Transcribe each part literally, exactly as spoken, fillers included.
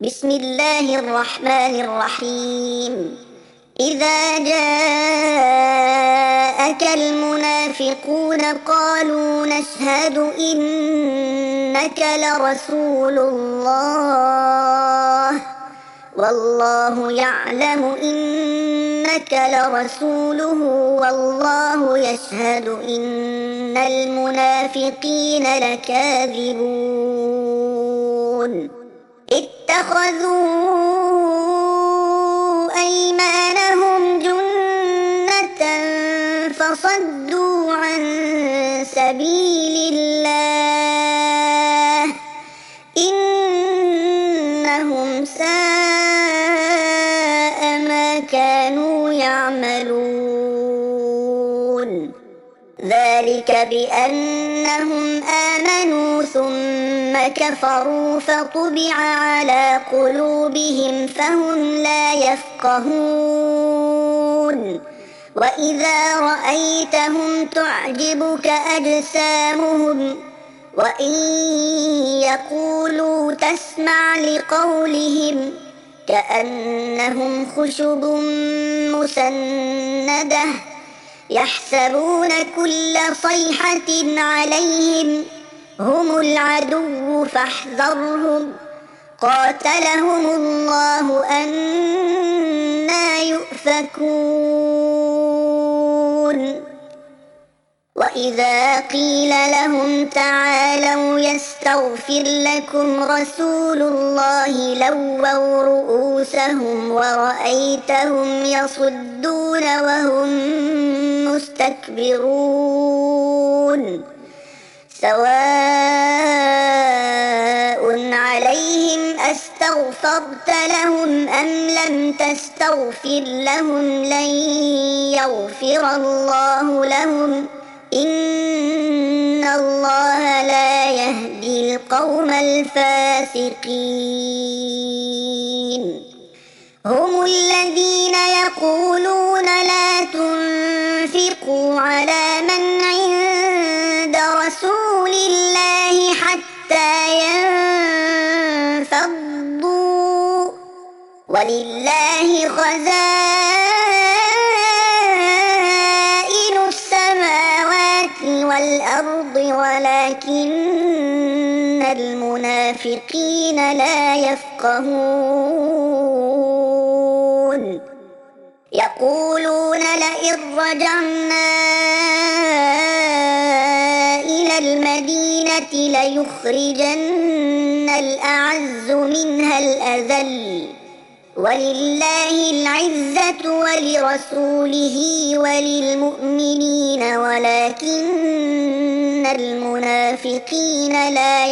بسم الله الرحمن الرحيم. إذا جاءك المنافقون قالوا نشهد إنك لرسول الله والله يعلم إنك لرسوله والله يشهد إن المنافقين لكاذبون. اتخذوا أيمانهم جنة فصدوا عن سبيل الله إنهم ساء ما كانوا يعملون. ذلك بأنهم آمنوا ثم كفروا فطبع على قلوبهم فهم لا يفقهون. وإذا رأيتهم تعجبك أجسامهم وإن يقولوا تسمع لقولهم كأنهم خشب مسندة يحسبون كل صيحة عليهم هم العدو فاحذرهم قاتلهم الله أنى يؤفكون. وإذا قيل لهم تعالوا يستغفر لكم رسول الله لووا رؤوسهم ورأيتهم يصدون وهم مستكبرون. سواء عليهم أستغفرت لهم أم لم تستغفر لهم لن يغفر الله لهم إن الله لا يهدي القوم الفاسقين. هم الذين يقولون لا تنفقوا على من عند رسول الله حتى ينفضوا ولله خزائن السماوات والأرض ولكن المنافقين لا يفقهون. يقولون لئن رجعنا إلى المدينة ليخرجن الأعز منها الأذل ولله العزة ولرسوله وللمؤمنين ولكن المنافقين لا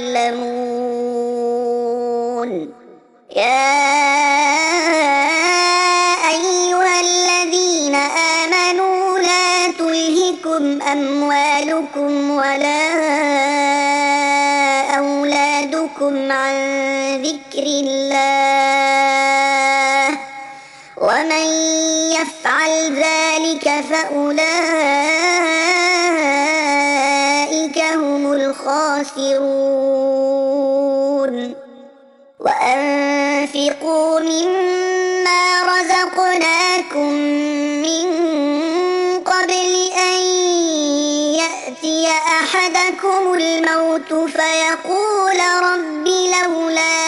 يعلمون. يا أيها الذين آمنوا لا تلهكم أموالكم ولا أولادكم عن ذكر الله ومن يفعل ذلك فأولئك هم الخاسرون. وأنفقوا مما رزقناكم من قبل أن يأتي أحدكم الموت فيقول رب لولا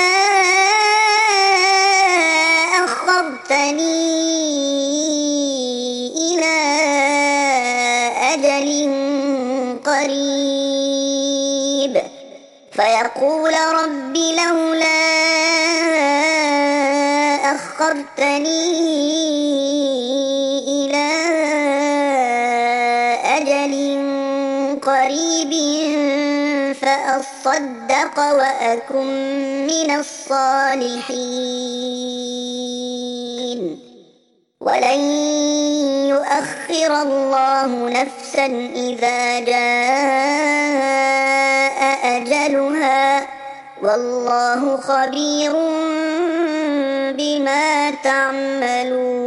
أخرتني إلى أجل قريب فيقول رب لولا أخرتني إلى أجل قريب فأصدق وأكن من الصالحين ولن يؤخر الله نفسا إذا جاء أجلها والله خبير بما تعملون.